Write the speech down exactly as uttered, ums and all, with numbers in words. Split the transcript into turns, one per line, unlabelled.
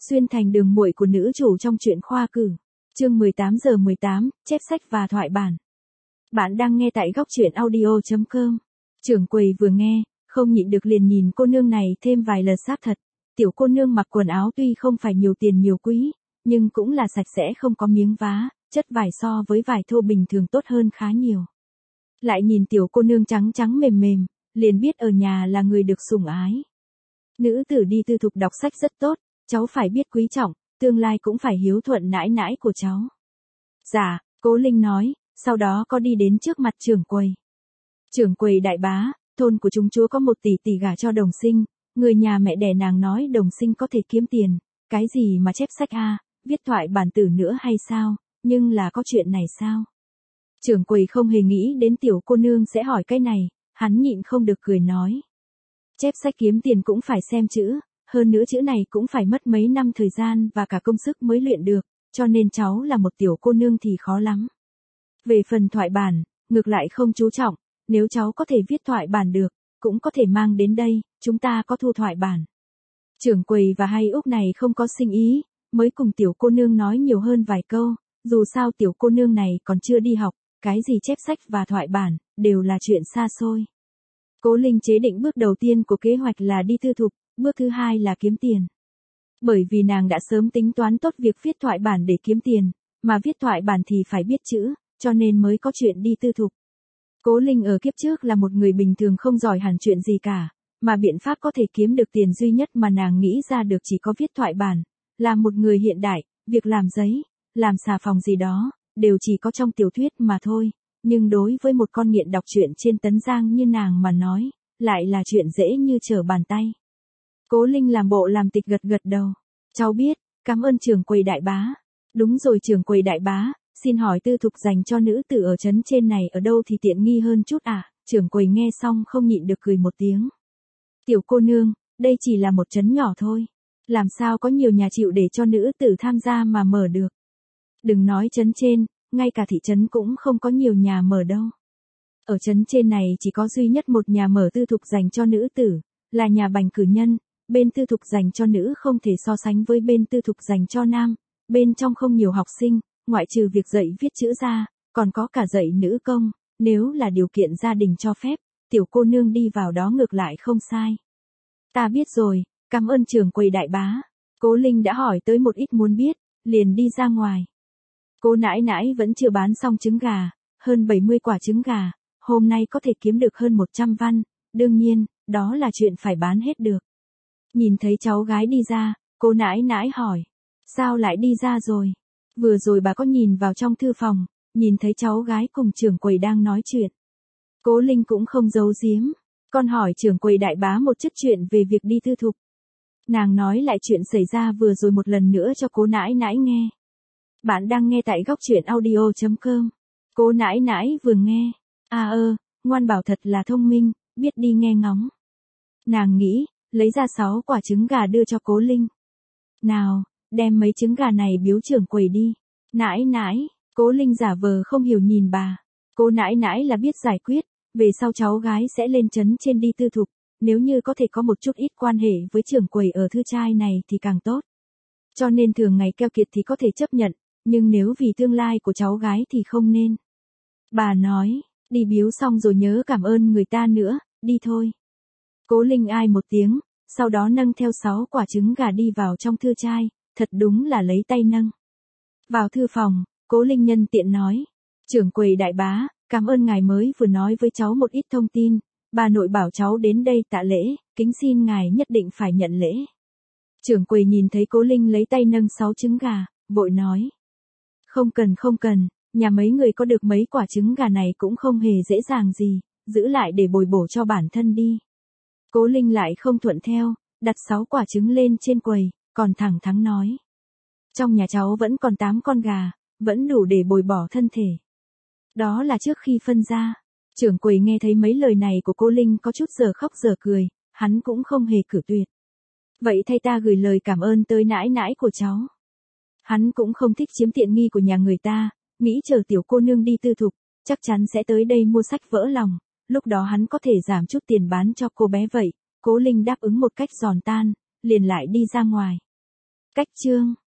Xuyên thành đường muội của nữ chủ trong truyện khoa cử. Chương mười tám giờ mười tám, chép sách và thoại bản. Bạn đang nghe tại góc truyện audio chấm com. Trưởng quầy vừa nghe, không nhịn được liền nhìn cô nương này thêm vài lần sát thật. Tiểu cô nương mặc quần áo tuy không phải nhiều tiền nhiều quý, nhưng cũng là sạch sẽ không có miếng vá, chất vải so với vải thô bình thường tốt hơn khá nhiều. Lại nhìn tiểu cô nương trắng trắng mềm mềm, liền biết ở nhà là người được sủng ái. Nữ tử đi tư thục đọc sách rất tốt, cháu phải biết quý trọng, tương lai cũng phải hiếu thuận nãi nãi của cháu. Dạ, Cố Linh nói, sau đó có đi đến trước mặt trưởng quầy. Trưởng quầy đại bá, thôn của chúng chúa có một tỷ tỷ gả cho đồng sinh, người nhà mẹ đẻ nàng nói đồng sinh có thể kiếm tiền, cái gì mà chép sách a, viết thoại bản tử nữa hay sao, nhưng là có chuyện này sao? Trưởng quầy không hề nghĩ đến tiểu cô nương sẽ hỏi cái này, hắn nhịn không được cười nói. Chép sách kiếm tiền cũng phải xem chữ, hơn nữa chữ này cũng phải mất mấy năm thời gian và cả công sức mới luyện được, cho nên cháu là một tiểu cô nương thì khó lắm. Về phần thoại bản, ngược lại không chú trọng, nếu cháu có thể viết thoại bản được, cũng có thể mang đến đây, chúng ta có thu thoại bản. Trưởng quầy và hai Úc này không có sinh ý, mới cùng tiểu cô nương nói nhiều hơn vài câu, dù sao tiểu cô nương này còn chưa đi học, cái gì chép sách và thoại bản, đều là chuyện xa xôi. Cố Linh chế định bước đầu tiên của kế hoạch là đi tư thục, bước thứ hai là kiếm tiền. Bởi vì nàng đã sớm tính toán tốt việc viết thoại bản để kiếm tiền, mà viết thoại bản thì phải biết chữ, cho nên mới có chuyện đi tư thục. Cố Linh ở kiếp trước là một người bình thường không giỏi hẳn chuyện gì cả, mà biện pháp có thể kiếm được tiền duy nhất mà nàng nghĩ ra được chỉ có viết thoại bản. Là một người hiện đại, việc làm giấy, làm xà phòng gì đó, đều chỉ có trong tiểu thuyết mà thôi, nhưng đối với một con nghiện đọc truyện trên Tấn Giang như nàng mà nói, lại là chuyện dễ như trở bàn tay. Cố Linh làm bộ làm tịch gật gật đầu. Cháu biết, cảm ơn trưởng quầy đại bá. Đúng rồi trưởng quầy đại bá, xin hỏi tư thục dành cho nữ tử ở trấn trên này ở đâu thì tiện nghi hơn chút à? Trưởng quầy nghe xong không nhịn được cười một tiếng. Tiểu cô nương, đây chỉ là một trấn nhỏ thôi. Làm sao có nhiều nhà chịu để cho nữ tử tham gia mà mở được. Đừng nói trấn trên, ngay cả thị trấn cũng không có nhiều nhà mở đâu. Ở trấn trên này chỉ có duy nhất một nhà mở tư thục dành cho nữ tử, là nhà Bành cử nhân. Bên tư thục dành cho nữ không thể so sánh với bên tư thục dành cho nam, bên trong không nhiều học sinh, ngoại trừ việc dạy viết chữ ra, còn có cả dạy nữ công, nếu là điều kiện gia đình cho phép, tiểu cô nương đi vào đó ngược lại không sai. Ta biết rồi, cảm ơn trưởng quầy đại bá. Cố Linh đã hỏi tới một ít muốn biết, liền đi ra ngoài. Cô nãi nãi vẫn chưa bán xong trứng gà, hơn bảy mươi quả trứng gà, hôm nay có thể kiếm được hơn một trăm văn, đương nhiên, đó là chuyện phải bán hết được. Nhìn thấy cháu gái đi ra, cô nãi nãi hỏi, sao lại đi ra rồi? Vừa rồi bà có nhìn vào trong thư phòng, nhìn thấy cháu gái cùng trưởng quầy đang nói chuyện. Cố Linh cũng không giấu giếm, con hỏi trưởng quầy đại bá một chút chuyện về việc đi tư thục. Nàng nói lại chuyện xảy ra vừa rồi một lần nữa cho cô nãi nãi nghe. Bạn đang nghe tại góc truyện audio chấm com. Cô nãi nãi vừa nghe, à ơ, ngoan bảo thật là thông minh, biết đi nghe ngóng. Nàng nghĩ, lấy ra sáu quả trứng gà đưa cho Cố Linh. Nào, đem mấy trứng gà này biếu trưởng quầy đi. Nãi nãi, Cố Linh giả vờ không hiểu nhìn bà. Cô nãi nãi là biết giải quyết, về sau cháu gái sẽ lên trấn trên đi tư thục, nếu như có thể có một chút ít quan hệ với trưởng quầy ở thư trai này thì càng tốt. Cho nên thường ngày keo kiệt thì có thể chấp nhận, nhưng nếu vì tương lai của cháu gái thì không nên. Bà nói, đi biếu xong rồi nhớ cảm ơn người ta nữa, đi thôi. Cố Linh ai một tiếng, sau đó nâng theo sáu quả trứng gà đi vào trong thư trai, thật đúng là lấy tay nâng. Vào thư phòng, Cố Linh nhân tiện nói, trưởng quầy đại bá, cảm ơn ngài mới vừa nói với cháu một ít thông tin, bà nội bảo cháu đến đây tạ lễ, kính xin ngài nhất định phải nhận lễ. Trưởng quầy nhìn thấy Cố Linh lấy tay nâng sáu trứng gà, vội nói. Không cần không cần, nhà mấy người có được mấy quả trứng gà này cũng không hề dễ dàng gì, giữ lại để bồi bổ cho bản thân đi. Cố Linh lại không thuận theo, đặt sáu quả trứng lên trên quầy, còn thẳng thắn nói. Trong nhà cháu vẫn còn tám con gà, vẫn đủ để bồi bỏ thân thể. Đó là trước khi phân ra. Trưởng quầy nghe thấy mấy lời này của cô Linh có chút giờ khóc giờ cười, hắn cũng không hề cử tuyệt. Vậy thay ta gửi lời cảm ơn tới nãi nãi của cháu. Hắn cũng không thích chiếm tiện nghi của nhà người ta, nghĩ chờ tiểu cô nương đi tư thục, chắc chắn sẽ tới đây mua sách vỡ lòng, lúc đó hắn có thể giảm chút tiền bán cho cô bé vậy. Cố Linh đáp ứng một cách giòn tan, liền lại đi ra ngoài. Cách chương